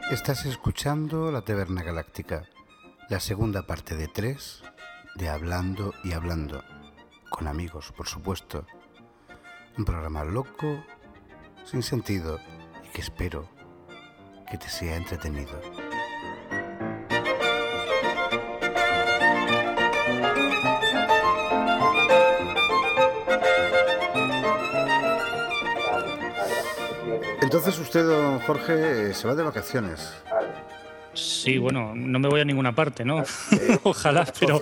Estás escuchando La Taberna Galáctica, la segunda parte de 3 de Hablando y Hablando, con amigos, por supuesto. Un programa loco, sin sentido y que espero que te sea entretenido. Entonces usted, don Jorge, se va de vacaciones. Sí, bueno, no me voy a ninguna parte, ¿no? Ojalá, pero...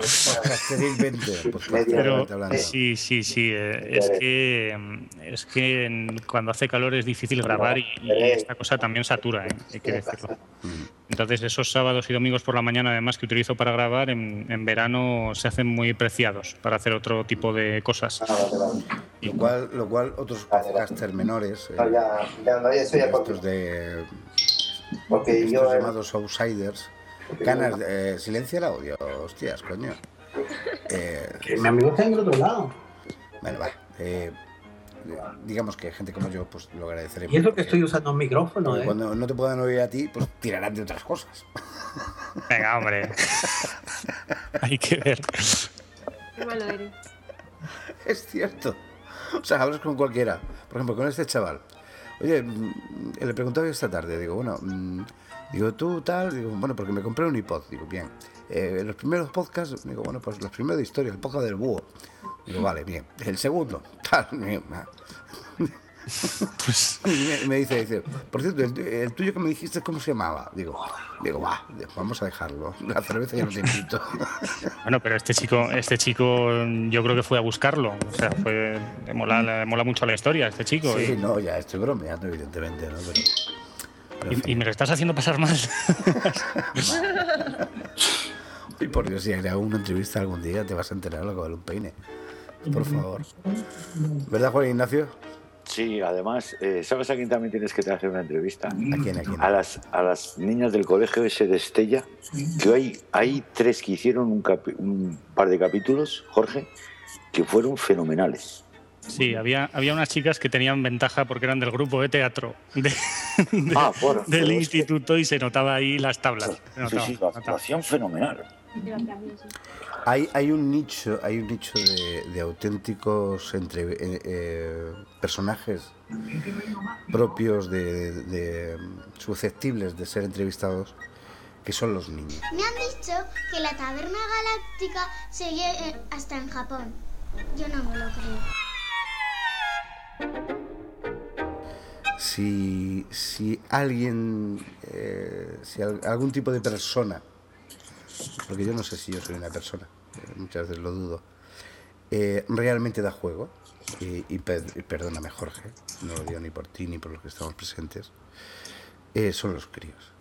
Pero sí. Es que cuando hace calor es difícil grabar y esta cosa también satura, hay que decirlo. Entonces esos sábados y domingos por la mañana, además, que utilizo para grabar, en verano se hacen muy preciados para hacer otro tipo de cosas. Lo cual otros podcasters menores, estos de estos llamados outsiders, ganas, silencia el audio, hostias, coño. Mi amigo está en el otro lado. Bueno, va. Digamos que gente como yo, pues lo agradeceremos. Y es lo que estoy usando un micrófono, Cuando no te puedan oír a ti, pues tirarán de otras cosas. Venga, hombre. Hay que ver. Qué malo eres. Es cierto. O sea, hablas con cualquiera. Por ejemplo, con este chaval. Oye, le preguntaba yo esta tarde, digo, bueno, digo, tú tal, digo, bueno, porque me compré un iPod, digo, bien. Los primeros podcasts, digo, bueno, pues los primeros de historia, el podcast del búho. Digo, vale, bien. El segundo, tal, pues... me dice, por cierto, el tuyo que me dijiste, ¿cómo se llamaba? Digo, va, vamos a dejarlo. La cerveza ya no te invito. Bueno, pero este chico, yo creo que fue a buscarlo. O sea, le mola mucho la historia a este chico. Sí, no, ya estoy bromeando, evidentemente, ¿no? Pero y me lo estás haciendo pasar mal. Y por Dios, si hago una entrevista algún día, te vas a enterar lo que vale un peine. Por favor. ¿Verdad, Juan Ignacio? Sí, además, ¿sabes a quién también tienes que hacer una entrevista? ¿A quién? A las niñas del colegio ese de Estella, que hay 3 que hicieron un par de capítulos, Jorge, que fueron fenomenales. Sí, había unas chicas que tenían ventaja porque eran del grupo de teatro del instituto y se notaba ahí las tablas. Sí, lo hacían fenomenal. Hay un nicho de auténticos personajes propios de susceptibles de ser entrevistados, que son los niños. Me han dicho que la Taberna Galáctica sigue hasta en Japón. Yo no me lo creo. Si alguien, si algún tipo de persona, porque yo no sé si yo soy una persona, muchas veces lo dudo, realmente da juego, y perdóname, Jorge, no lo digo ni por ti ni por los que estamos presentes, son los críos.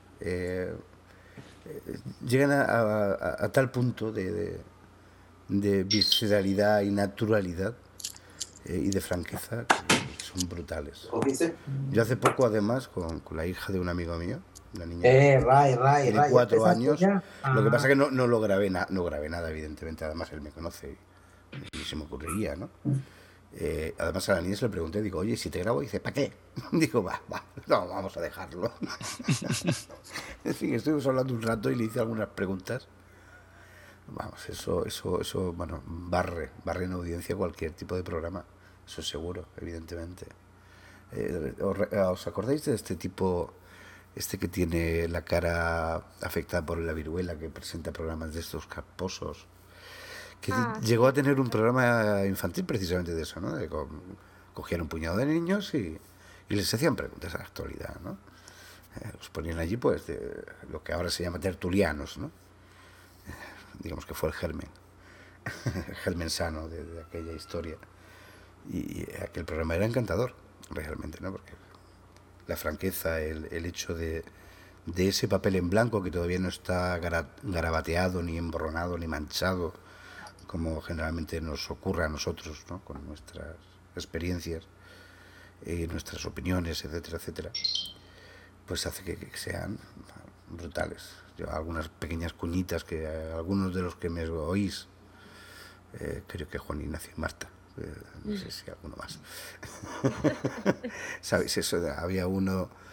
Llegan a tal punto de visceralidad y naturalidad y de franqueza que son brutales. Yo hace poco, además, con la hija de un amigo mío, una niña de 4 años, lo que pasa es que no lo grabé, no grabé nada, evidentemente, además él me conoce y se me ocurriría, ¿no? Además a la niña se le pregunté, digo, oye, si te grabo, dice, ¿para qué? Digo, va, no, vamos a dejarlo. En fin, estuvimos hablando un rato y le hice algunas preguntas. Vamos, eso, bueno, barre en audiencia cualquier tipo de programa, eso seguro, evidentemente. ¿Os acordáis de este tipo, que tiene la cara afectada por la viruela, que presenta programas de estos casposos? Que llegó a tener un programa infantil precisamente de eso, ¿no? De cogían un puñado de niños y les hacían preguntas a la actualidad, ¿no? Los ponían allí, pues, de lo que ahora se llama tertulianos, ¿no? Digamos que fue el germen sano de aquella historia. Y aquel programa era encantador, realmente, ¿no? Porque la franqueza, el hecho de ese papel en blanco que todavía no está garabateado, ni emborronado, ni manchado, como generalmente nos ocurre a nosotros, ¿no? Con nuestras experiencias y nuestras opiniones, etcétera, etcétera, pues hace que sean brutales. Yo, algunas pequeñas cuñitas que algunos de los que me oís, creo que Juan Ignacio y Marta, no sé si alguno más. ¿Sabéis eso? Había uno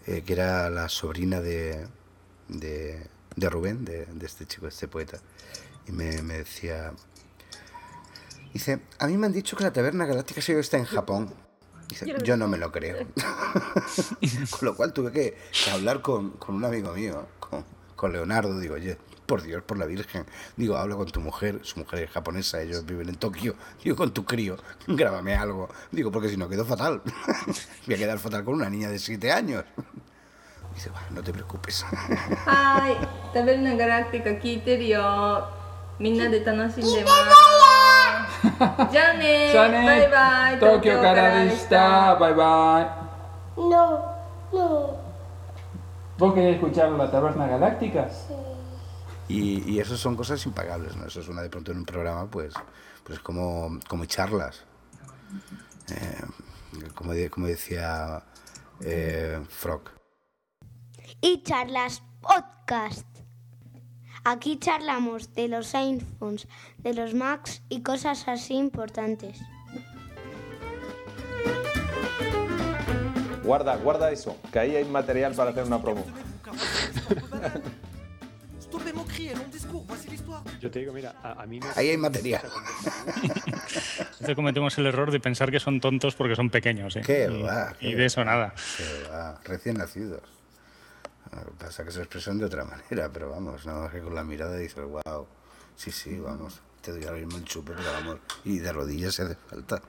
que era la sobrina de Rubén, de este chico, de este poeta. Y me decía... Dice, a mí me han dicho que la Taberna Galáctica está en Japón. Dice, yo no me lo creo. Con lo cual tuve que hablar con un amigo mío, con Leonardo. Digo, oye, por Dios, por la Virgen. Digo, habla con tu mujer, su mujer es japonesa, ellos viven en Tokio. Digo, con tu crío, grábame algo. Digo, porque si no quedo fatal. Voy a quedar fatal con una niña de 7 años. Dice, bueno, no te preocupes. Ay, Taberna Galáctica 聞いてるよ。みんなで楽しんでます。じゃあね。バイバイ。東京からでした。バイバイ。 No. ¿Vos querés escuchar la Taberna Galáctica? Sí. Y eso son cosas impagables, ¿no? Eso es una de pronto en un programa, pues como charlas. Como decía Frog. Y charlas podcast. Aquí charlamos de los iPhones, de los Macs y cosas así importantes. Guarda eso, que ahí hay material para hacer una promo. Yo te digo, mira, a mí ahí hay material. Entonces cometemos el error de pensar que son tontos porque son pequeños, ¿eh? ¿Qué va? Y de eso nada. ¿Qué va? Recién nacidos. Pasa que se expresan de otra manera, pero vamos, nada más que con la mirada dices, wow, sí, vamos, te doy ahora mismo el chupe, pero vamos, y de rodillas se hace falta.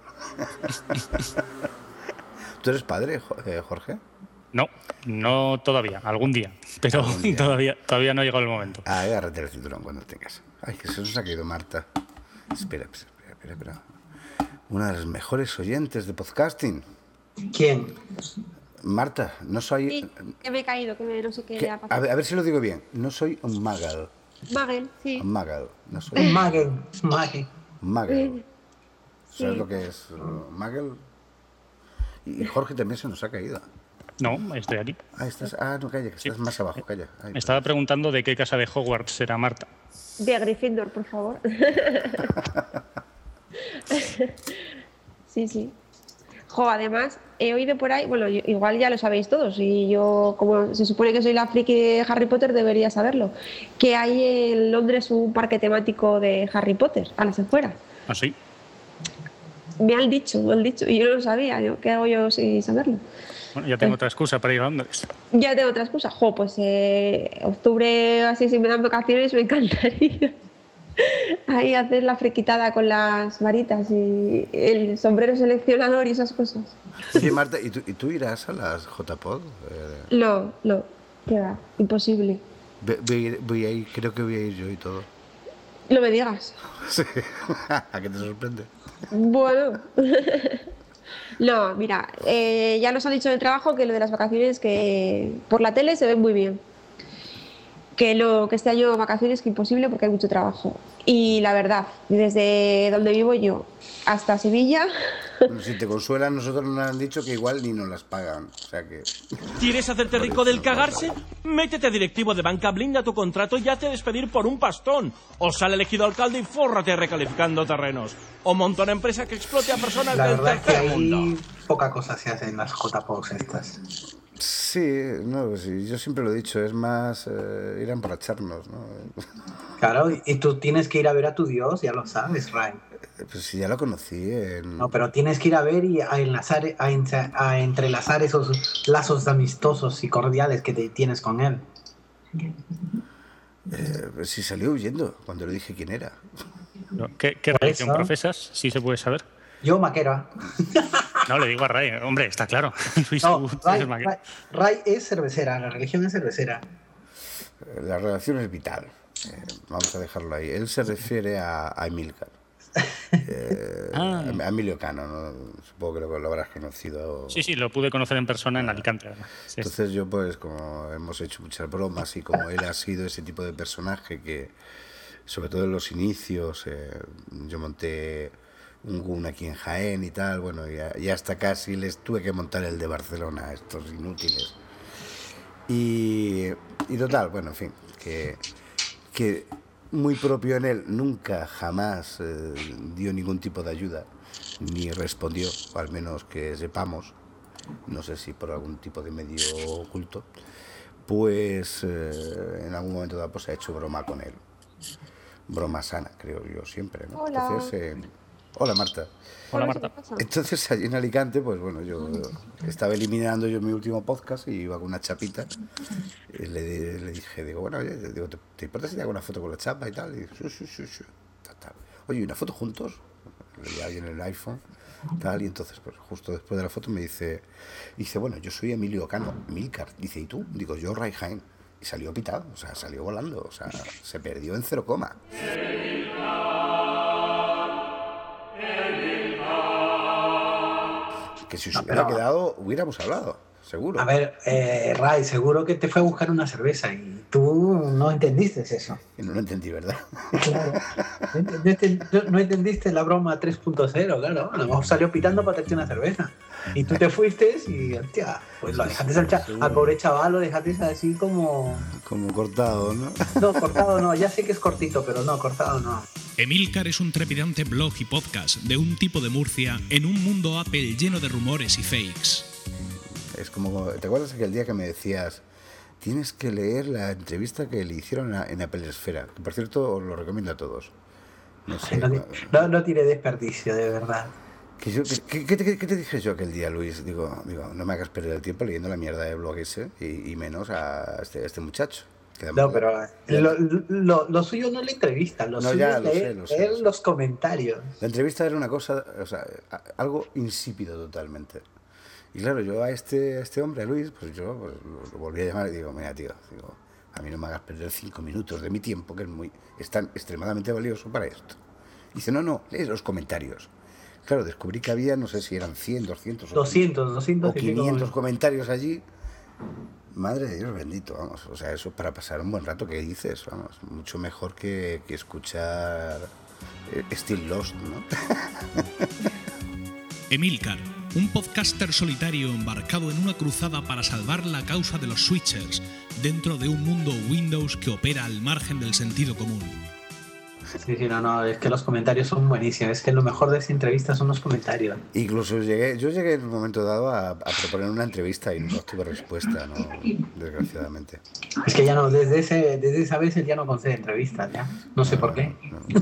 ¿Tú eres padre, Jorge? No todavía, algún día, pero ¿algún día? Todavía no ha llegado el momento. Agárrate el cinturón cuando tengas. Ay, que se nos ha caído Marta. Espera. Una de las mejores oyentes de podcasting. ¿Quién? Marta, no soy... Sí, que me he caído, que no sé qué le ha pasado. A ver si lo digo bien. No soy un Magel. Magel, sí. Magel. No soy... Magel. ¿Sabes lo que es Magel? Y Jorge también se nos ha caído. No, estoy aquí. Estás... no, calla, que estás más abajo, calla. Ay, estaba preguntando de qué casa de Hogwarts era Marta. De Gryffindor, por favor. Sí. Además, he oído por ahí, bueno, igual ya lo sabéis todos, y yo, como se supone que soy la friki de Harry Potter, debería saberlo, que hay en Londres un parque temático de Harry Potter, a las afueras. ¿Ah, sí? Me han dicho, y yo no lo sabía, ¿qué hago yo sin saberlo? Bueno, ya tengo otra excusa para ir a Londres. Ya tengo otra excusa, pues octubre, así, si me dan vacaciones, me encantaría. Ahí hacer la friquitada con las varitas y el sombrero seleccionador y esas cosas. Oye, Marta, ¿y tú irás a las JPod? No, qué va, imposible. Voy a ir, creo que voy a ir yo y todo. No me digas. Sí. ¿A qué te sorprende? Bueno. No, mira, ya nos han dicho en el trabajo que lo de las vacaciones, que por la tele se ven muy bien. Que este año vacaciones que imposible porque hay mucho trabajo. Y la verdad, desde donde vivo yo hasta Sevilla... Bueno, si te consuelan, nosotros nos han dicho que igual ni nos las pagan. O sea que... ¿Quieres hacerte rico del cagarse? Métete a directivo de banca, blinda tu contrato y hazte despedir por un pastón. O sale elegido alcalde y fórrate recalificando terrenos. O monta una empresa que explote a personas del tercer mundo. La verdad es que hay poca cosa se hace en las JPOs estas. Sí, yo siempre lo he dicho, es más ir a emborracharnos, ¿no? Claro, y tú tienes que ir a ver a tu Dios, ya lo sabes, Ray. Pues sí, ya lo conocí. No, pero tienes que ir a ver y a entrelazar esos lazos amistosos y cordiales que tienes con él. Sí, salió huyendo cuando le dije quién era. ¿Qué religión profesas? Si se puede saber. Yo, maquera. No, le digo a Ray, hombre, está claro. Luis, Ray es cervecera, la religión es cervecera. La relación es vital. Vamos a dejarlo ahí. Él se refiere a Emilcar. A Emilio Cano, ¿no? Supongo que lo habrás conocido. Sí, lo pude conocer en persona en Alicante. Sí. Entonces yo, pues, como hemos hecho muchas bromas y como él ha sido ese tipo de personaje que, sobre todo en los inicios, yo monté un GUN aquí en Jaén y tal, bueno, y hasta casi les tuve que montar el de Barcelona, estos inútiles. Y total, bueno, en fin, que muy propio en él, nunca jamás dio ningún tipo de ayuda, ni respondió, o al menos que sepamos. no sé si por algún tipo de medio oculto, pues en algún momento dado pues, ha hecho broma con él. Broma sana, creo yo, siempre, ¿no? Hola. Entonces, hola Marta. Hola Marta. Entonces allí en Alicante, pues bueno, yo estaba eliminando yo mi último podcast y iba con una chapita. Y le dije, digo, bueno, oye, digo, ¿te importa si te hago una foto con la chapa y tal? Y sí. Tal. Oye, ¿una foto juntos? Le di ahí en el iPhone, tal, y entonces, pues justo después de la foto me dice, bueno, yo soy Emilio Cano, Emilcar. Dice, ¿y tú? Digo, yo Ray Jaén. Y salió pitado, o sea, salió volando, o sea, se perdió en 0, que si se hubiera quedado, hubiéramos hablado, seguro. A ver, Ray, seguro que te fue a buscar una cerveza y tú no entendiste eso. Y no lo entendí, ¿verdad? Claro. No entendiste la broma 3.0, claro. A lo mejor salió pitando para traerte una cerveza. Y tú te fuiste y, hostia, pues lo dejaste al pobre chaval, lo dejaste así como... Como cortado, ¿no? No, cortado no, ya sé que es cortito, pero no, cortado no. Emilcar es un trepidante blog y podcast de un tipo de Murcia en un mundo Apple lleno de rumores y fakes. Es como, ¿te acuerdas aquel día que me decías, tienes que leer la entrevista que le hicieron en Apple Esfera? Que por cierto, os lo recomiendo a todos. No sé. No tiene desperdicio, de verdad. ¿Qué te dije yo aquel día, Luis? Digo, no me hagas perder el tiempo leyendo la mierda de blog ese y menos a este muchacho. No, pero lo suyo no es la entrevista, lo suyo es leer los comentarios. La entrevista era una cosa, o sea, algo insípido totalmente. Y claro, yo a este hombre, a Luis, pues yo lo volví a llamar y digo, mira, tío, a mí no me hagas perder 5 minutos de mi tiempo, que es tan extremadamente valioso para esto. Y dice, no, lee los comentarios. Claro, descubrí que había, no sé si eran 100, 200 o 500 comentarios allí. Madre de Dios bendito, vamos. O sea, eso para pasar un buen rato, ¿qué dices? Vamos, mucho mejor que escuchar Still Lost, ¿no? Emilcar, un podcaster solitario embarcado en una cruzada para salvar la causa de los switchers dentro de un mundo Windows que opera al margen del sentido común. Sí, no, es que los comentarios son buenísimos, es que lo mejor de esta entrevista son los comentarios. Incluso yo llegué en un momento dado a proponer una entrevista y no tuve respuesta, ¿no? Desgraciadamente. Es que ya no, desde esa vez él ya no concede entrevistas, ya. No sé por qué. No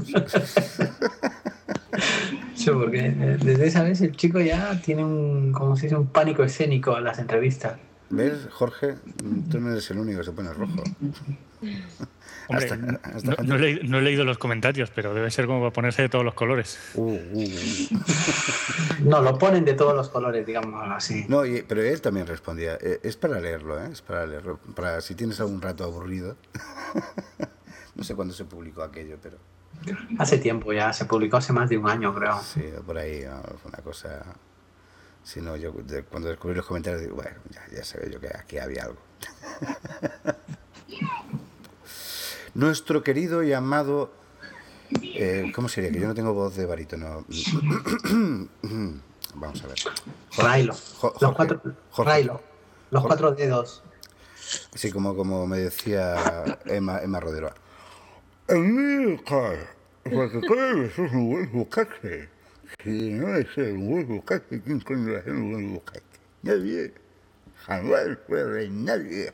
sé por qué. Desde esa vez el chico ya tiene como se dice, un pánico escénico a las entrevistas. ¿Ves, Jorge? Tú no eres el único que se pone rojo. Hombre, no he leído los comentarios, pero debe ser como para ponerse de todos los colores. No, lo ponen de todos los colores, digamos así. No, pero él también respondía. Es para leerlo, es para leerlo. Para si tienes algún rato aburrido. No sé cuándo se publicó aquello, pero... Hace tiempo ya, se publicó hace más de un año, creo. Sí, por ahí, fue una cosa... Si no, yo cuando descubrí los comentarios digo, bueno, ya sabía yo que aquí había algo. Nuestro querido y amado... ¿cómo sería? Que yo no tengo voz de barítono. Vamos a ver. Railo. Los cuatro dedos. Sí, como me decía Emma Rodero. Emilcar, porque creo que eso es un buen buscaje. Si no es un buen buscaje, ¿quién coño va a ser un buen buscaje? Nadie. Jamás puede nadie.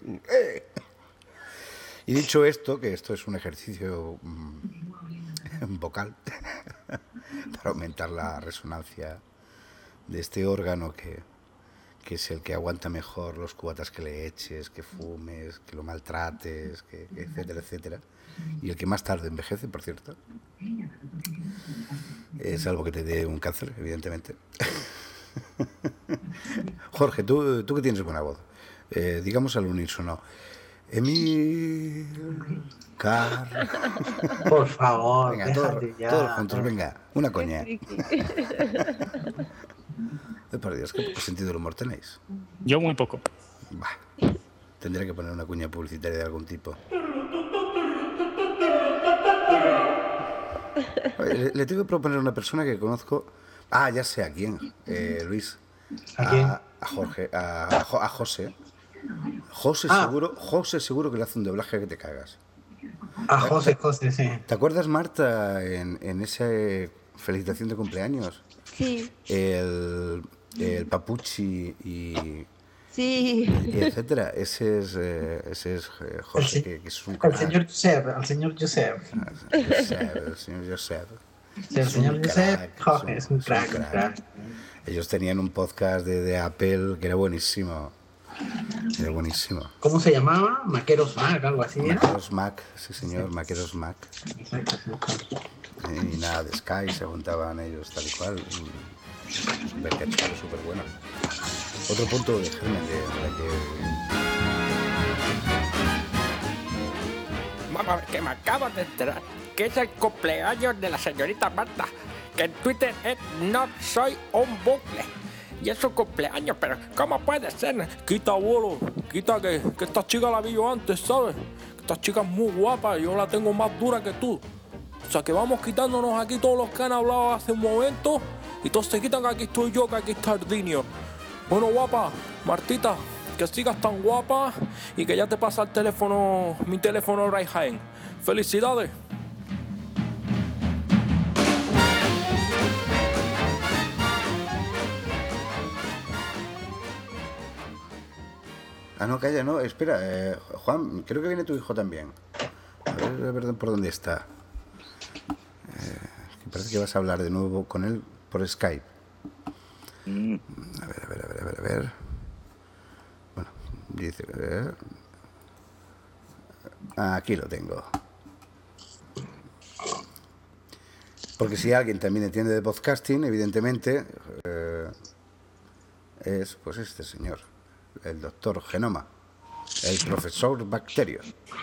Y dicho esto, que esto es un ejercicio vocal para aumentar la resonancia de este órgano que es el que aguanta mejor los cubatas que le eches, que fumes, que lo maltrates, etcétera, etcétera. Y el que más tarde envejece, por cierto. Salvo que te dé un cáncer, evidentemente. Jorge, tú que tienes buena voz, digamos al unísono. Emilcar. Por favor, venga, todos juntos, venga, una coña. Por Dios, ¿qué poco sentido del humor tenéis? Yo muy poco. Bah, tendré que poner una cuña publicitaria de algún tipo. Oye, le tengo que proponer a una persona que conozco. Ah, ya sé a quién, Luis. ¿A quién? A Jorge, a José. José seguro que le hace un doblaje que te cagas. A José, sí. ¿Te acuerdas, Marta, en esa felicitación de cumpleaños? Sí. el Papuchi y etcétera. Ese es José, que es un crack. El señor Josep. El señor Josep. Sí, el señor Josep, Jorge, es un crack. Ellos tenían un podcast de Apple que era buenísimo. ¿Cómo se llamaba? Maqueros Mac, algo así. Maqueros Mac, sí señor, Maqueros Mac. Y nada, de Sky se juntaban ellos tal y cual. Súper cachado, súper bueno. Otro punto de germen de que... Mamá, que me acabo de enterar que es el cumpleaños de la señorita Marta, que en Twitter es no soy un bucle. Y es su cumpleaños, pero ¿cómo puede ser? Quita, abuelo, quita que esta chica la vi yo antes, ¿sabes? Esta chica es muy guapa y yo la tengo más dura que tú. O sea que vamos quitándonos aquí todos los que han hablado hace un momento y todos se quitan que aquí estoy yo, que aquí está Ardinio. Bueno, guapa, Martita, que sigas tan guapa y que ya te pasa el teléfono, mi teléfono Raihan. ¡Felicidades! Ah, no, calla, no, espera, Juan, creo que viene tu hijo también. A ver por dónde está. Parece que vas a hablar de nuevo con él por Skype. A ver. Bueno, dice... aquí lo tengo. Porque si alguien también entiende de podcasting, evidentemente, es pues este señor. El doctor Genoma, el profesor Bacterio.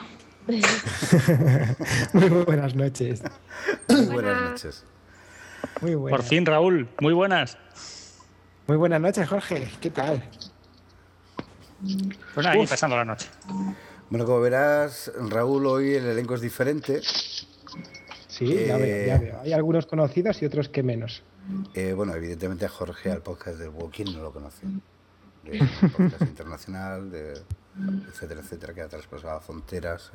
Muy buenas noches. Muy buenas noches. Muy buenas. Por fin, Raúl, muy buenas. Muy buenas noches, Jorge. ¿Qué tal? Pues ahí pasando la noche. Bueno, como verás, Raúl, hoy el elenco es diferente. Sí, ya veo. Hay algunos conocidos y otros que menos. Bueno, evidentemente a Jorge, al podcast del WoW, ¿quién no lo conoce? De podcast internacional, etcétera, que ha traspasado fronteras.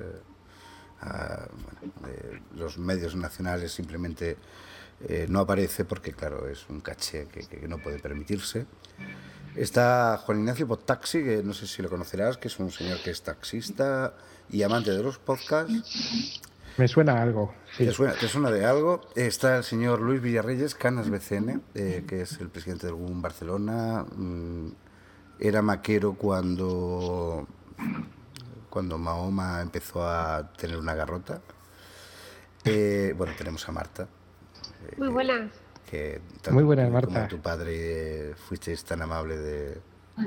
Los medios nacionales simplemente no aparece porque, claro, es un caché que no puede permitirse. Está Juan Ignacio Podtaxi, que no sé si lo conocerás, que es un señor que es taxista y amante de los podcasts. Me suena algo. Sí. ¿Te suena de algo? Está el señor Luis Villarreyes, Canas BCN, que es el presidente del GUM Barcelona. Era maquero cuando Mahoma empezó a tener una garrota. Bueno, tenemos a Marta. Muy buenas. Muy buenas, Marta. Como tu padre fuisteis tan amables de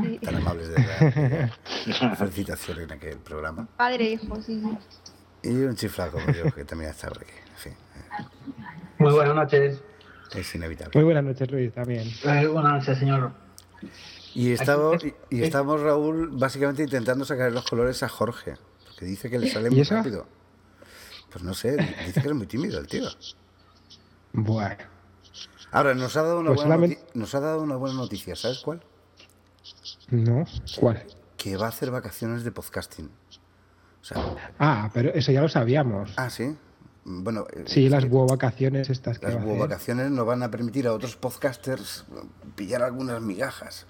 dar felicitaciones en aquel programa. Padre e hijo, sí. Y un chiflado como yo, que también está por aquí. En fin. Muy buenas noches. Es inevitable. Muy buenas noches, Luis, también. Buenas noches, señor. Y estamos, Raúl, básicamente intentando sacar los colores a Jorge, porque dice que le sale muy rápido. Pues no sé, dice que es muy tímido el tío. Bueno. Ahora, nos ha dado una buena noticia, ¿sabes cuál? No, ¿cuál? Que va a hacer vacaciones de podcasting. O sea, pero eso ya lo sabíamos. Ah, ¿sí? Bueno, sí, las vacaciones estas que las vacaciones nos van a permitir a otros podcasters pillar algunas migajas.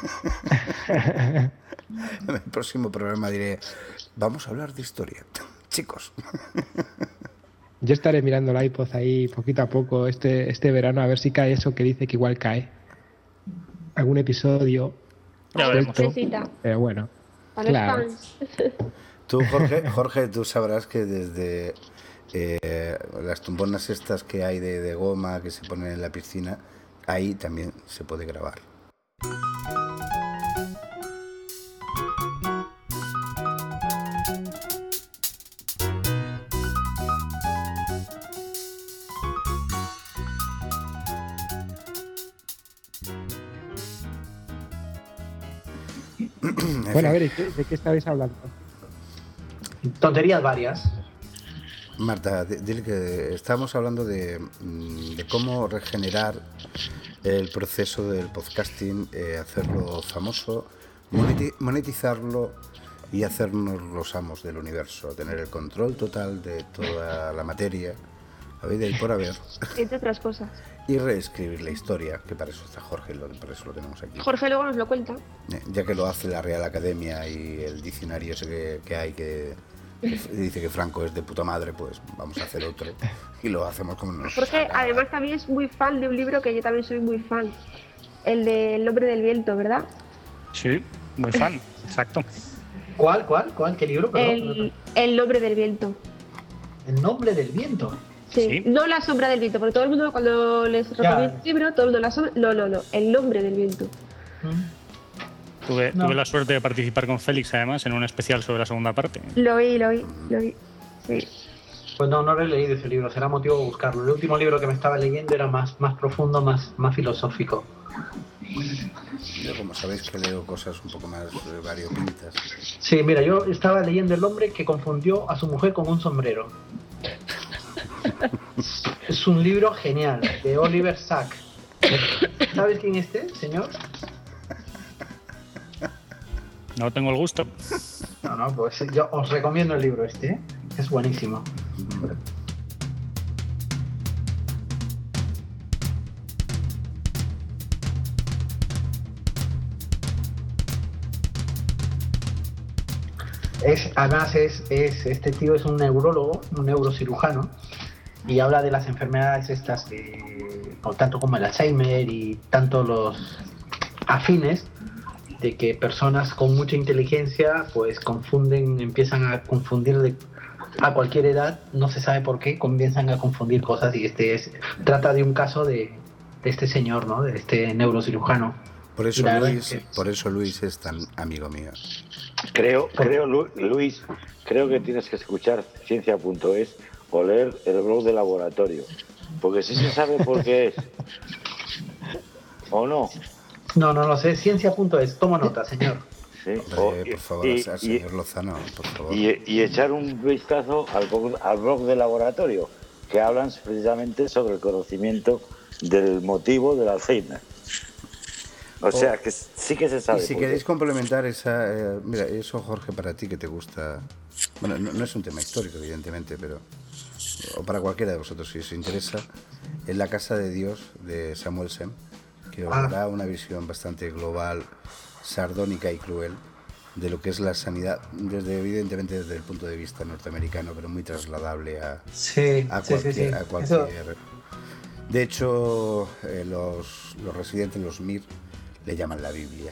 En el próximo programa diré, vamos a hablar de historia, chicos. Yo estaré mirando el iPod ahí poquito a poco este verano a ver si cae eso que dice que igual cae. Algún episodio. Ya veremos. Pero bueno. Para claro. Tú, Jorge, tú sabrás que desde las tumbonas estas que hay de goma que se ponen en la piscina, ahí también se puede grabar. Bueno, a ver, ¿de qué estabais hablando? Tonterías varias. Marta, dile que estamos hablando de cómo regenerar el proceso del podcasting, hacerlo famoso, monetizarlo y hacernos los amos del universo, tener el control total de toda la materia, de ahí por haber. Entre otras cosas. y reescribir la historia, que para eso está Jorge, para eso lo tenemos aquí. Jorge luego nos lo cuenta. Ya que lo hace la Real Academia y el diccionario ese que hay que dice que Franco es de puta madre, pues vamos a hacer otro y lo hacemos como nos Jorge además también es muy fan de un libro que yo también soy muy fan, el de El nombre del viento, ¿verdad? Sí, muy fan, exacto. ¿Cuál? ¿Qué libro? El nombre del viento. ¿El nombre del viento? Sí, no La sombra del viento, porque todo el mundo cuando les recomiendo el libro, todo el mundo la sombra... No, El nombre del viento. Tuve la suerte de participar con Félix, además, en un especial sobre la segunda parte. Lo vi, sí. Pues no lo he leído ese libro, será motivo de buscarlo. El último libro que me estaba leyendo era más profundo, más filosófico. Yo, como sabéis, que leo cosas un poco más variopintas. Sí, mira, yo estaba leyendo El hombre que confundió a su mujer con un sombrero. Es un libro genial, de Oliver Sacks. ¿Sabes quién es este, señor? No tengo el gusto. No, pues yo os recomiendo el libro este, es buenísimo. Además este tío es un neurólogo, un neurocirujano, y habla de las enfermedades estas, por tanto como el Alzheimer y tanto los afines, de que personas con mucha inteligencia pues empiezan a confundir a cualquier edad, no se sabe por qué, comienzan a confundir cosas, y trata de un caso de este señor, ¿no? De este neurocirujano. Por eso Luis es tan amigo mío. Luis, creo que tienes que escuchar Ciencia.es o leer el blog de laboratorio, porque si se sabe por qué es. ¿O no? No lo sé, Ciencia.es, tomo nota, señor. Sí. Por favor, al señor Lozano, por favor. Y echar un vistazo al blog de laboratorio, que hablan precisamente sobre el conocimiento del motivo del Alzheimer. O sea, que sí que se sabe. Y si queréis complementar esa... mira, eso, Jorge, para ti que te gusta... Bueno, no es un tema histórico, evidentemente, pero... O para cualquiera de vosotros, si os interesa, en La Casa de Dios, de Samuelson, que os da una visión bastante global, sardónica y cruel de lo que es la sanidad, evidentemente desde el punto de vista norteamericano, pero muy trasladable a cualquier... De hecho, los residentes, los MIR, le llaman la Biblia.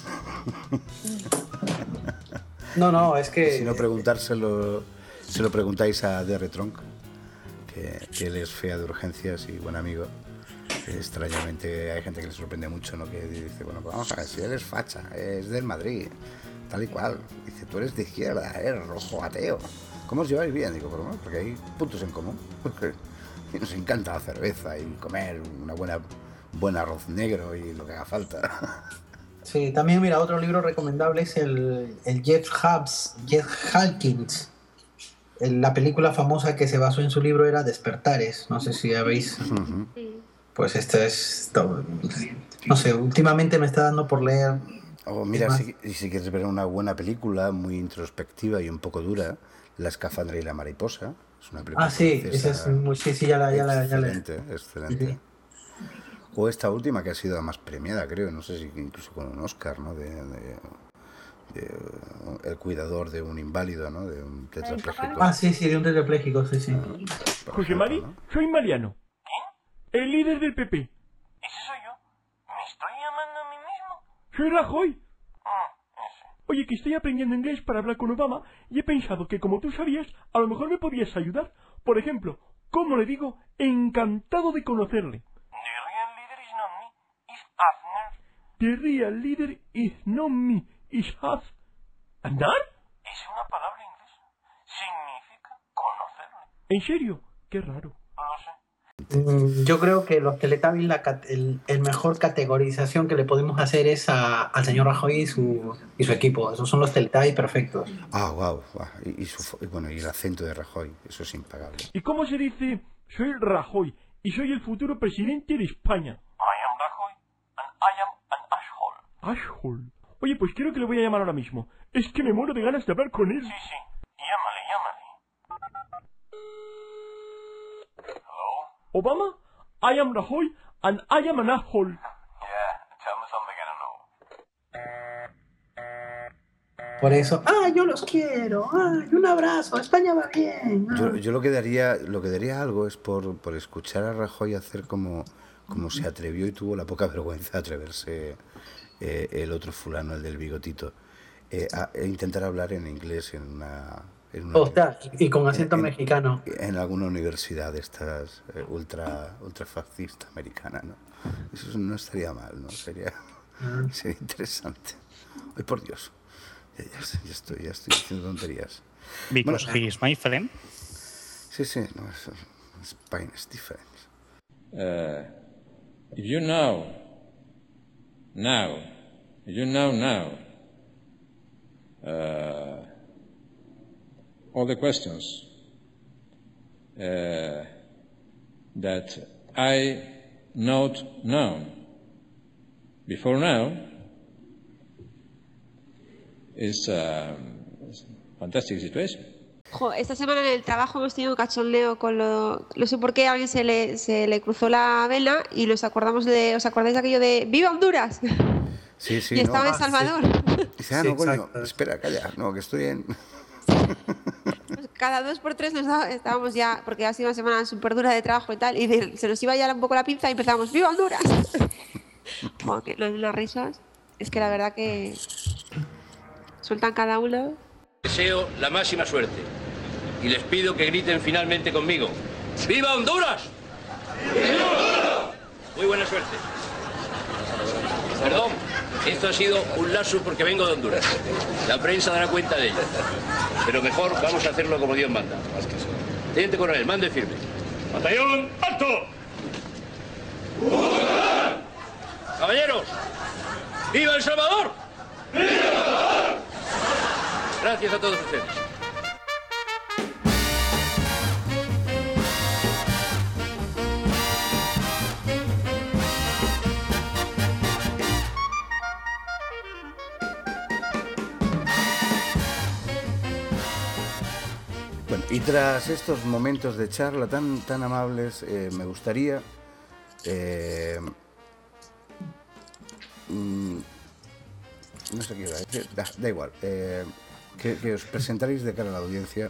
No, es que... Si no preguntárselo, se lo preguntáis a D.R. Tronc, que él es fea de urgencias y buen amigo. Extrañamente hay gente que le sorprende mucho, ¿no? Que dice, bueno, pues vamos a ver, si él es facha, es del Madrid, tal y cual. Dice, tú eres de izquierda, eres rojo ateo. ¿Cómo os lleváis bien? Digo, porque hay puntos en común. Porque nos encanta la cerveza y comer buen arroz negro y lo que haga falta. Sí, también mira, otro libro recomendable es el Jeff Hawkins. La película famosa que se basó en su libro era Despertares, no sé si habéis... Pues esto es... No sé, últimamente me está dando por leer... Mira, si quieres ver una buena película, muy introspectiva y un poco dura, La escafandra y la mariposa. Es una película esa es muy... Sí, ya la excelente. Sí. O esta última que ha sido la más premiada, creo, no sé si incluso con un Oscar, ¿no? De el cuidador de un inválido, ¿no? De un tetrapléjico. Sí, de un tetrapléjico, sí. José Mari, soy Mariano. ¿Quién? El líder del PP. ¿Ese soy yo? ¿Me estoy llamando a mí mismo? Soy Rajoy. Oye, que estoy aprendiendo inglés para hablar con Obama y he pensado que como tú sabías, a lo mejor me podías ayudar. Por ejemplo, ¿cómo le digo encantado de conocerle? The real leader is not me, is us. ¿Andar? Es una palabra inglesa. Significa conocerle. ¿En serio? Qué raro. No sé. Yo creo que los Teletubbies, el mejor categorización que le podemos hacer es al señor Rajoy y su equipo. Esos son los Teletubbies perfectos. Wow. Y el acento de Rajoy, eso es impagable. ¿Y cómo se dice? Soy Rajoy y soy el futuro presidente de España. I am Rajoy and I am an asshole. Asshole. Oye, pues creo que le voy a llamar ahora mismo. Es que me muero de ganas de hablar con él. Sí. Llámale. Hello? Obama, I am Rajoy and I am an asshole. Yeah, tell me something I don't know. Por eso, yo los quiero, un abrazo, España va bien. Yo lo que daría algo es por escuchar a Rajoy hacer como se atrevió y tuvo la poca vergüenza de atreverse el otro fulano, el del bigotito, a intentar hablar en inglés en una y con acento mexicano. En alguna universidad de estas ultra fascista americana, ¿no? Eso no estaría mal, ¿no? Sería interesante. Ay, por Dios. Ya estoy diciendo tonterías. Because he is my friend. Sí, no, Spain is different. If you know now, all the questions that I not known before now, is a fantastic situation. Esta semana en el trabajo hemos tenido un cachondeo con no sé por qué a alguien se le cruzó la vena y ¿os acordáis de aquello de ¡Viva Honduras! Sí, y estaba en Salvador. Dice, no, coño, espera, calla, no, que estoy en... Pues cada 2x3 estábamos ya, porque ha sido una semana súper dura de trabajo y tal, y se nos iba ya un poco la pinza y empezamos ¡Viva Honduras! Porque las risas, es que la verdad que sueltan cada uno. Deseo la máxima suerte y les pido que griten finalmente conmigo. ¡Viva Honduras! ¡Viva Honduras! Muy buena suerte. Perdón, esto ha sido un lapsus porque vengo de Honduras. La prensa dará cuenta de ello. Pero mejor vamos a hacerlo como Dios manda. Teniente coronel, mande firme. ¡Batallón, alto! Caballeros, ¡viva El Salvador! ¡Viva El Salvador! Gracias a todos ustedes. Bueno, y tras estos momentos de charla tan amables, me gustaría no sé qué iba a decir, da igual, que os presentaréis de cara a la audiencia,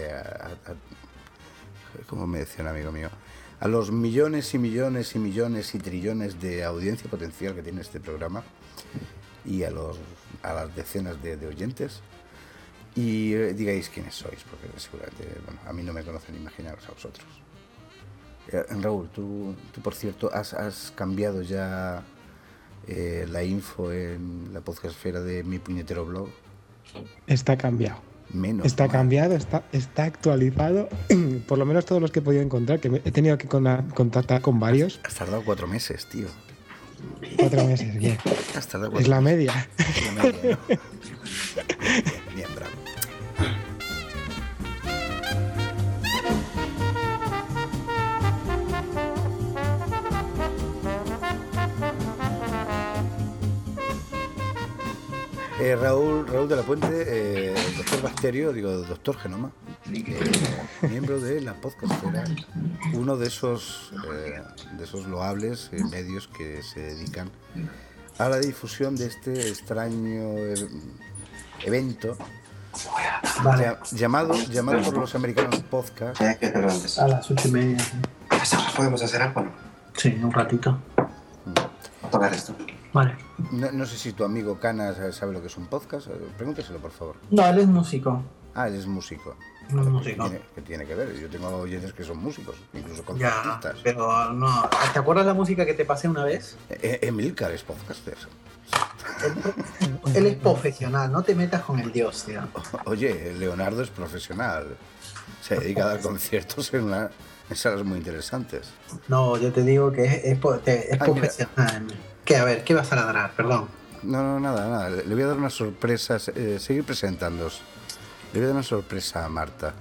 como me decía un amigo mío, a los millones y millones y millones y trillones de audiencia potencial que tiene este programa y a las decenas de oyentes, y digáis quiénes sois, porque seguramente, bueno, a mí no me conocen, imaginaros a vosotros. Raúl, tú por cierto, has cambiado ya la info en la podcastfera de Mi Puñetero Blog. Está cambiado. Está cambiado, está actualizado. Por lo menos todos los que he podido encontrar, que he tenido que contactar con varios. Has tardado 4 meses, tío. 4 meses, bien. Has tardado 4 es la media. Es la media, ¿no? Bien, bravo. Raúl de la Puente, doctor Bacterio, doctor Genoma, miembro de la podcastera, uno de esos loables medios que se dedican a la difusión de este extraño evento llamado por los americanos podcast. A las 8:30. ¿Podemos hacer algo? Sí, un ratito. A tocar esto. Vale. No sé si tu amigo Canas sabe lo que es un podcast. Pregúntaselo, por favor. No, él es músico. Él es músico. ¿Qué tiene que ver? Yo tengo oyentes que son músicos, incluso concertistas. Ya, pero no. ¿Te acuerdas la música que te pasé una vez? Emilcar es podcaster. Él es profesional, no te metas con el dios, tío. Oye, Leonardo es profesional. Se dedica a dar conciertos en salas muy interesantes. No, yo te digo que es profesional. ¿Qué? A ver, ¿qué vas a ladrar? Perdón. No, nada. Le voy a dar una sorpresa. Seguir presentándoos. Le voy a dar una sorpresa a Marta.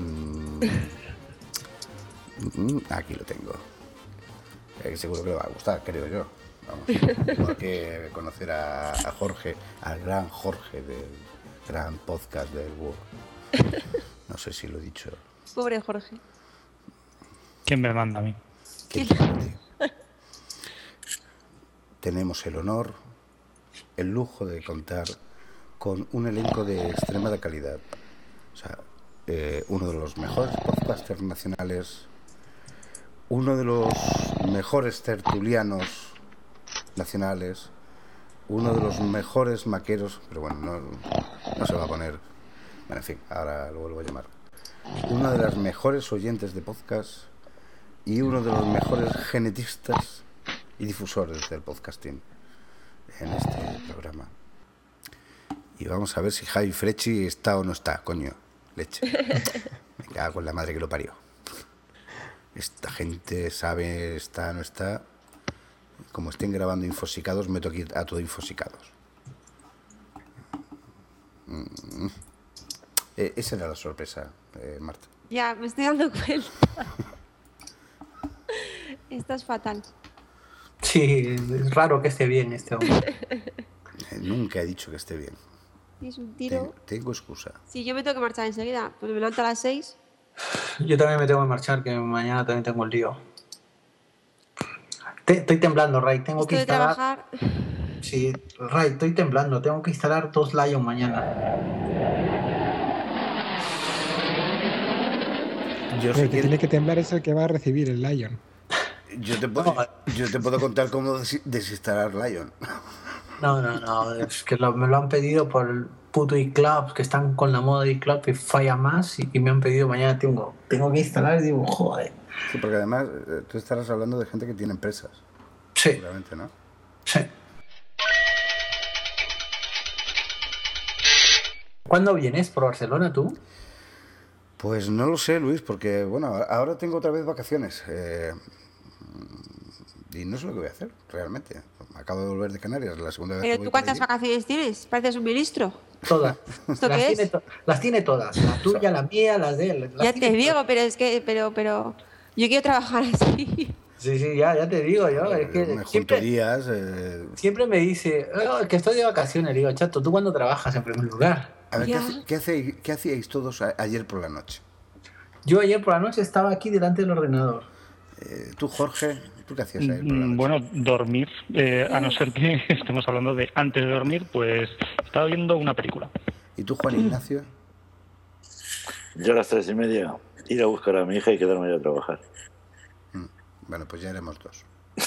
Aquí lo tengo. Seguro que le va a gustar, creo yo. Vamos, tengo que conocer a Jorge, al gran Jorge del gran podcast del WoW. No sé si lo he dicho. Pobre Jorge. ¿Quién me manda a mí? tenemos el honor, el lujo de contar con un elenco de extrema calidad. O sea, uno de los mejores podcasters nacionales, uno de los mejores tertulianos nacionales, uno de los mejores maqueros, pero bueno, no se va a poner, bueno, en fin, ahora lo vuelvo a llamar, una de las mejores oyentes de podcast y uno de los mejores genetistas y difusores del podcasting en este programa. Y vamos a ver si Javi Frecci está o no está, coño, leche. Me cago en la madre que lo parió. Esta gente sabe, está o no está. Como estén grabando Infosicados, meto aquí a todo Infosicados. Esa era la sorpresa, Marta. Ya, me estoy dando cuenta. Esto es fatal. Sí, es raro que esté bien este hombre. Nunca he dicho que esté bien. Es un tiro. Tengo excusa. Sí, yo me tengo que marchar enseguida. Pues me levanto a las 6. Yo también me tengo que marchar, que mañana también tengo el lío. Estoy temblando, Ray. Tengo que instalar. Trabajar. Sí, Ray, estoy temblando. Tengo que instalar 2 Lion mañana. El que tiene que temblar es el que va a recibir el Lion. Yo te puedo contar cómo desinstalar Lion. No, es que me lo han pedido por el puto iCloud, que están con la moda de iCloud que falla más y me han pedido mañana tengo que instalar y digo, joder. Sí, porque además tú estarás hablando de gente que tiene empresas. Sí. Seguramente, ¿no? Sí. ¿Cuándo vienes por Barcelona tú? Pues no lo sé, Luis, porque bueno, ahora tengo otra vez vacaciones. Y no sé lo que voy a hacer, realmente. Acabo de volver de Canarias, la segunda vez que voy. ¿Pero tú cuántas vacaciones tienes? ¿Pareces un ministro? Todas. ¿Esto qué es? Las tiene todas. La tuya, la mía, las de él. Ya te digo, pero es que... Pero yo quiero trabajar así. Sí, ya te digo yo. Es que me junto días. Siempre me dice, que estoy de vacaciones. Le digo, chato, ¿tú cuándo trabajas en primer lugar? A ver, ¿qué hacíais todos ayer por la noche? Yo ayer por la noche estaba aquí delante del ordenador. Tú, Jorge, ¿tú qué hacías ayer por la noche? Bueno, dormir, a no ser que estemos hablando de antes de dormir, pues estaba viendo una película. ¿Y tú, Juan Ignacio? Yo a las 3:30 ir a buscar a mi hija y quedarme yo a trabajar. Bueno, pues ya haremos 2.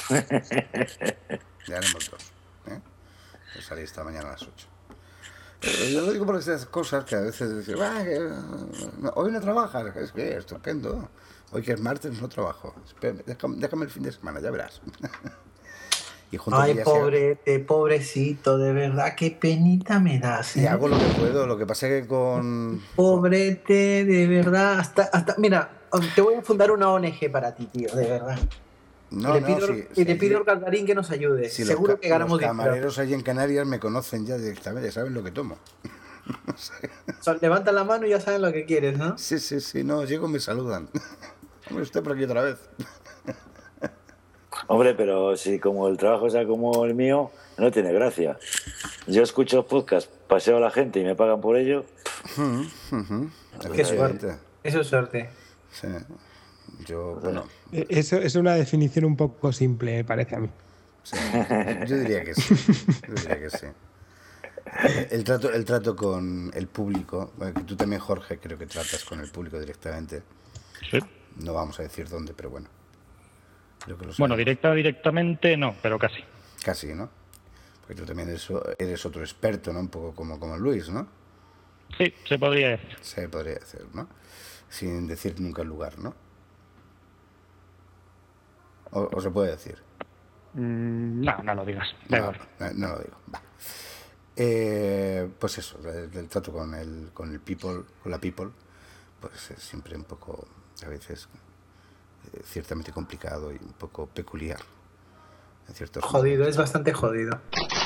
Pues salí esta mañana a las 8. Yo lo digo por esas cosas que a veces dicen, hoy no trabajas, es que estupendo. Hoy que es martes no trabajo. Espérame, déjame el fin de semana, ya verás. Y ay, pobrecito, de verdad, qué penita me das. Y hago lo que puedo, lo que pasa es que con... Pobrete, de verdad, hasta mira, te voy a fundar una ONG para ti, tío, de verdad. Le pido al Caldarín que nos ayude. Si seguro que ganamos dinero. Los camareros allí en Canarias me conocen ya directamente, ya saben lo que tomo. No sé. Levantan la mano y ya saben lo que quieres, ¿no? Sí, no, llego y me saludan. Hombre, usted por aquí otra vez. Hombre, pero si como el trabajo sea como el mío, no tiene gracia. Yo escucho podcasts, paseo a la gente y me pagan por ello. Qué suerte. Eso es suerte. Sí. Yo, bueno. Eso es una definición un poco simple, me parece a mí. Sí, yo diría que sí. El trato con el público, bueno, que tú también, Jorge, creo que tratas con el público directamente. Sí. No vamos a decir dónde, pero bueno. Creo que bueno, directamente no, pero casi. Casi, ¿no? Porque tú también eres otro experto, ¿no? Un poco como Luis, ¿no? Sí, se podría decir. Se podría decir, ¿no? Sin decir nunca el lugar, ¿no? ¿O se puede decir? No lo digas. No lo digo. Va. Pues eso, el trato con el people, con la people, pues es siempre un poco, a veces, ciertamente complicado y un poco peculiar. En ciertos jodido, momentos. Es bastante jodido.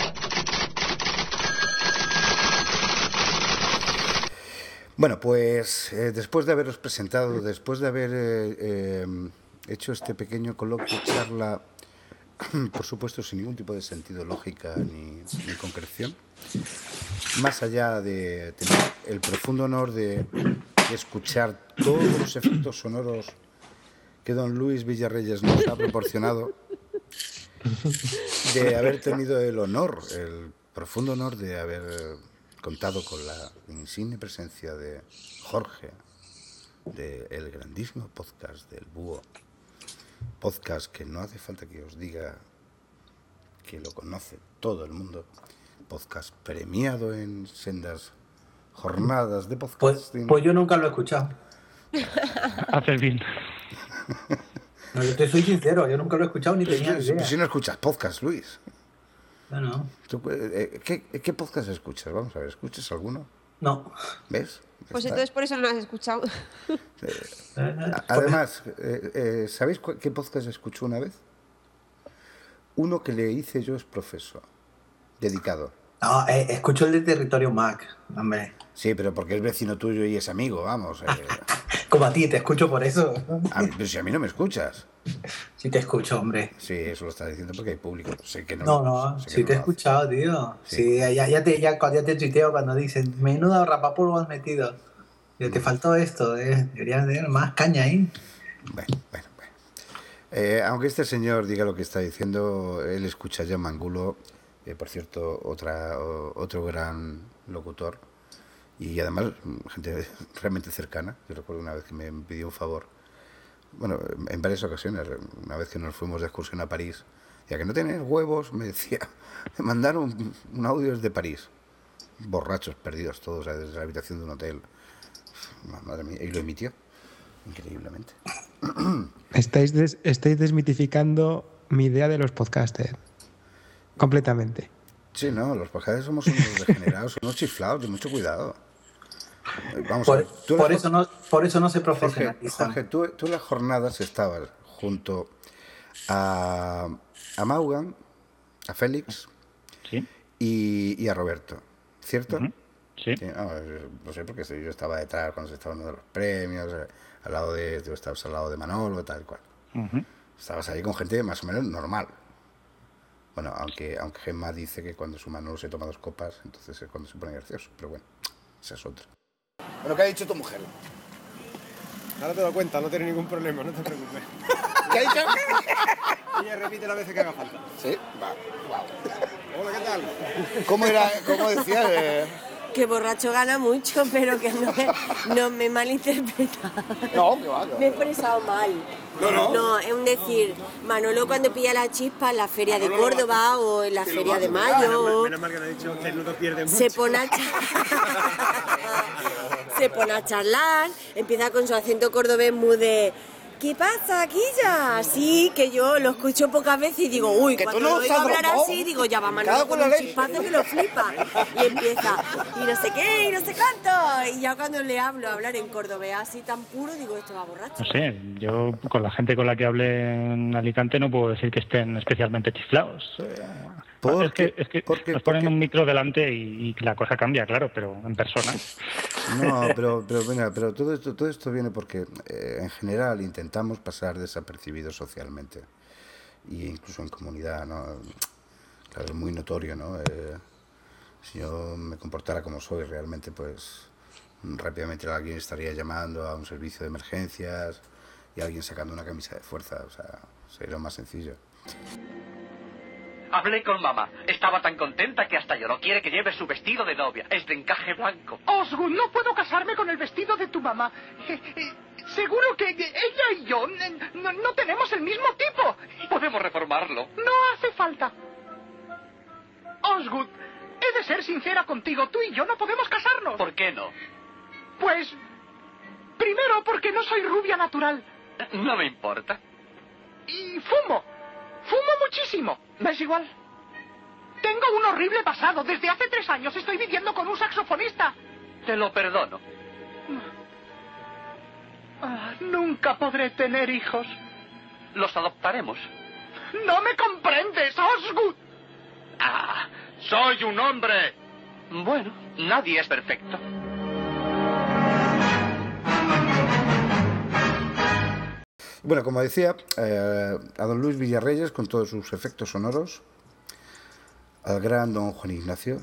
Bueno, pues después de haberos presentado, después de haber hecho este pequeño coloquio, charla, por supuesto sin ningún tipo de sentido, lógica ni concreción, más allá de tener el profundo honor de escuchar todos los efectos sonoros que don Luis Villarreyes nos ha proporcionado, de haber tenido el profundo honor de haber contado con la insigne presencia de Jorge, del grandísimo podcast del Búho. Podcast que no hace falta que os diga que lo conoce todo el mundo. Podcast premiado en sendas jornadas de podcasting. Pues yo nunca lo he escuchado. Haces bien. No, yo te soy sincero, yo nunca lo he escuchado ni tenía idea. Si no escuchas podcast, Luis. No. ¿Qué podcast escuchas? Vamos a ver, ¿escuchas alguno? No. ¿Ves? Pues entonces por eso no lo has escuchado. Además, ¿sabéis qué podcast escuché una vez? Uno que le hice yo es profesor, dedicado. No, escucho el de Territorio Mac, hombre. Sí, pero porque es vecino tuyo y es amigo, vamos. Como a ti, te escucho por eso. Pero si a mí no me escuchas. Sí te escucho, hombre. Sí, eso lo estás diciendo porque hay público. Sé que sí te he escuchado, tío. Sí, ya te tuiteo cuando dicen, menudo rapapolvo has metido. Te faltó esto, deberías tener más caña ahí. Bueno. Aunque este señor diga lo que está diciendo, él escucha ya Mangulo, por cierto, otro gran locutor, y además gente realmente cercana. Yo recuerdo una vez que me pidió un favor, bueno, en varias ocasiones, una vez que nos fuimos de excursión a París, ya que no tenés huevos, me decía, me mandaron un audio desde París, borrachos, perdidos todos, desde la habitación de un hotel. Madre mía, y lo emitió increíblemente. Estáis desmitificando mi idea de los podcasters completamente. Sí, no, los podcasters somos unos degenerados, unos chiflados, de mucho cuidado. Vamos por eso no se profesionaliza. Jorge, tú en las jornadas estabas junto a Maugan, a Félix, ¿sí? y a Roberto, ¿cierto? Uh-huh. Sí. No sé, porque yo estaba detrás cuando se estaban dando los premios, tú estabas al lado de Manolo, tal cual. Uh-huh. Estabas ahí con gente más o menos normal. Bueno, aunque Gemma dice que cuando su Manolo se toma 2 copas, entonces es cuando se pone gracioso. Pero bueno, esa es otra. Bueno, ¿qué ha dicho tu mujer? Ahora te doy cuenta, no tiene ningún problema, no te preocupes. ¿Qué ha dicho? Ella repite las veces que haga falta. ¿Sí? Va. Wow. Hola, ¿qué tal? ¿Cómo decía? Que borracho gana mucho, pero que no me malinterpreta. No, que va. Me he expresado mal. No, es un decir, Manolo cuando pilla la chispa en la feria de Córdoba o en la feria de Mayo. Menos mal que no ha dicho que no pierde mucho. Se pone a charlar, empieza con su acento cordobés muy de... ¿Qué pasa, Quilla? Así que yo lo escucho pocas veces y digo, uy, cuando lo oigo hablar así, digo, ya va Manolo con un chispazo que lo flipa. Y empieza, y no sé qué, y no sé cuánto. Y ya cuando le hablo a hablar en cordobés así tan puro, digo, esto va borracho. No sé, yo con la gente con la que hablé en Alicante no puedo decir que estén especialmente chiflados. Es que nos ponen un micro delante y la cosa cambia, claro, pero en persona. No, pero todo esto viene porque en general intentamos pasar desapercibidos socialmente y incluso en comunidad, ¿no? Claro, es muy notorio, ¿no? Si yo me comportara como soy realmente, pues rápidamente alguien estaría llamando a un servicio de emergencias y alguien sacando una camisa de fuerza, o sea, sería lo más sencillo. Hablé con mamá. Estaba tan contenta que hasta lloró. Quiere que lleve su vestido de novia. Es de encaje blanco. Osgood, no puedo casarme con el vestido de tu mamá. Seguro que ella y yo no tenemos el mismo tipo. Podemos reformarlo. No hace falta. Osgood, he de ser sincera contigo. Tú y yo no podemos casarnos. ¿Por qué no? Pues, primero porque no soy rubia natural. No me importa. Y fumo. Fumo muchísimo. ¿Me es igual? Tengo un horrible pasado. Desde hace 3 años estoy viviendo con un saxofonista. Te lo perdono. Nunca podré tener hijos. Los adoptaremos. ¡No me comprendes, Osgood! ¡Soy un hombre! Bueno, nadie es perfecto. Bueno, como decía, a don Luis Villarreyes con todos sus efectos sonoros, al gran don Juan Ignacio,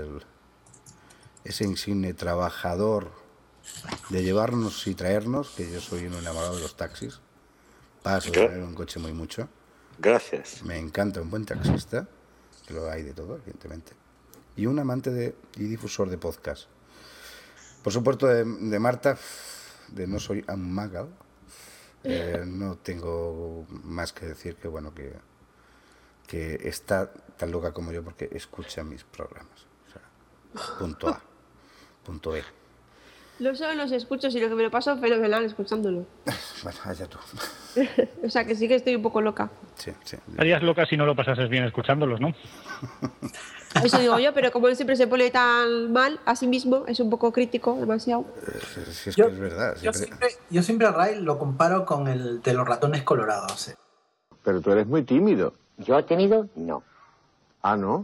ese insigne trabajador de llevarnos y traernos, que yo soy un enamorado de los taxis, paso de tener un coche muy mucho, Gracias. Me encanta un buen taxista, que lo hay de todo, evidentemente. Y un amante y difusor de podcast. Por supuesto, de Marta, de No Soy un Magal, no tengo más que decir que, bueno, que está tan loca como yo porque escucha mis programas. O sea, punto A, punto E. No solo los escucho, sino que me lo paso fenomenal escuchándolo. Bueno, allá tú. O sea, que sí que estoy un poco loca. Sí. Estarías loca si no lo pasases bien escuchándolos, ¿no? Eso digo yo, pero como él siempre se pone tan mal a sí mismo, es un poco crítico, demasiado. Si es que es verdad. Yo siempre a Ray lo comparo con el de los ratones colorados. Pero tú eres muy tímido. ¿Yo he tenido? No. ¿Ah, no?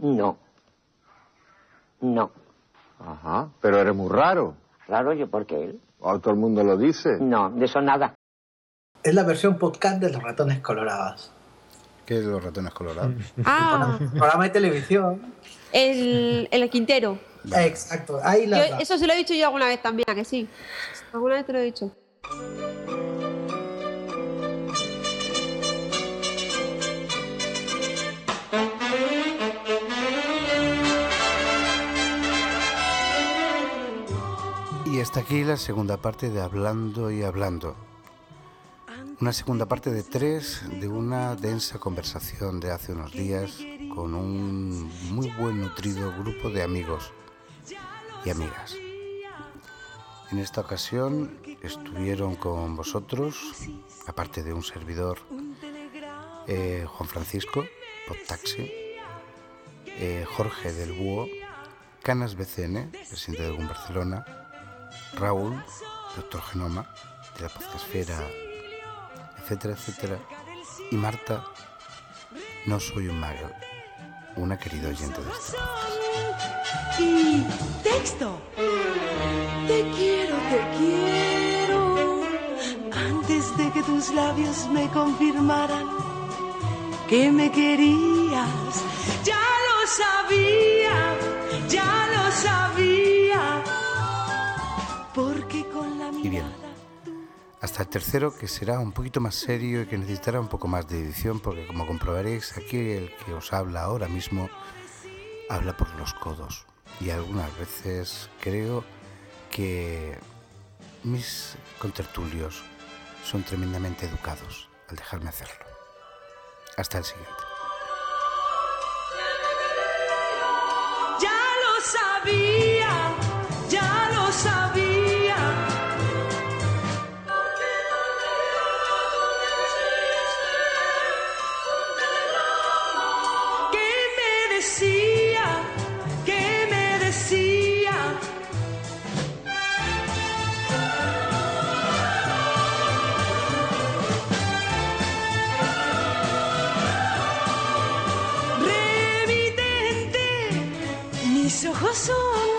No. Ajá, pero eres muy raro. Raro yo, ¿por qué él? ¿O todo el mundo lo dice? No, de eso nada. Es la versión podcast de los ratones colorados. ¿Qué es los ratones colorados? Programa de televisión. El Quintero. Exacto. Eso se lo he dicho yo alguna vez también, ¿a que sí? Alguna vez te lo he dicho. Y hasta aquí la segunda parte de Hablando y Hablando. Una segunda parte de 3 de una densa conversación de hace unos días con un muy buen nutrido grupo de amigos y amigas. En esta ocasión estuvieron con vosotros, aparte de un servidor, Juan Francisco, Podtaxi, Jorge del Búho, Canas BCN, presidente de GUM Barcelona, Raúl, Doctor Genoma, de la Podcastfera, etcétera, etcétera, y Marta, No Soy un Mago, una querida oyente de este podcast. Y texto. Te quiero, antes de que tus labios me confirmaran que me querías. Ya lo sabía, porque con la mirada... Y bien, hasta el tercero, que será un poquito más serio y que necesitará un poco más de edición, porque como comprobaréis, aquí el que os habla ahora mismo habla por los codos. Y algunas veces creo que mis contertulios son tremendamente educados al dejarme hacerlo. Hasta el siguiente. Ya lo sabía. ¿Qué me decía? Remitente, mis ojos son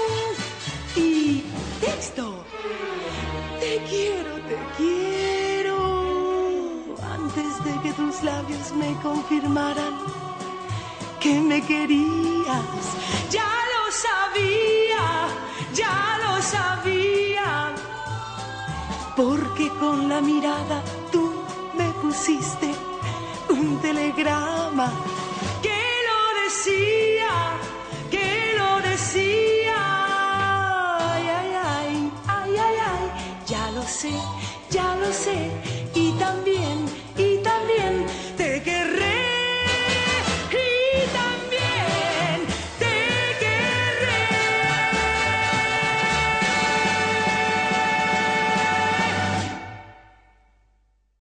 y texto. Te quiero, antes de que tus labios me confirmaran que me querías. Ya lo sabía, porque con la mirada tú me pusiste un telegrama.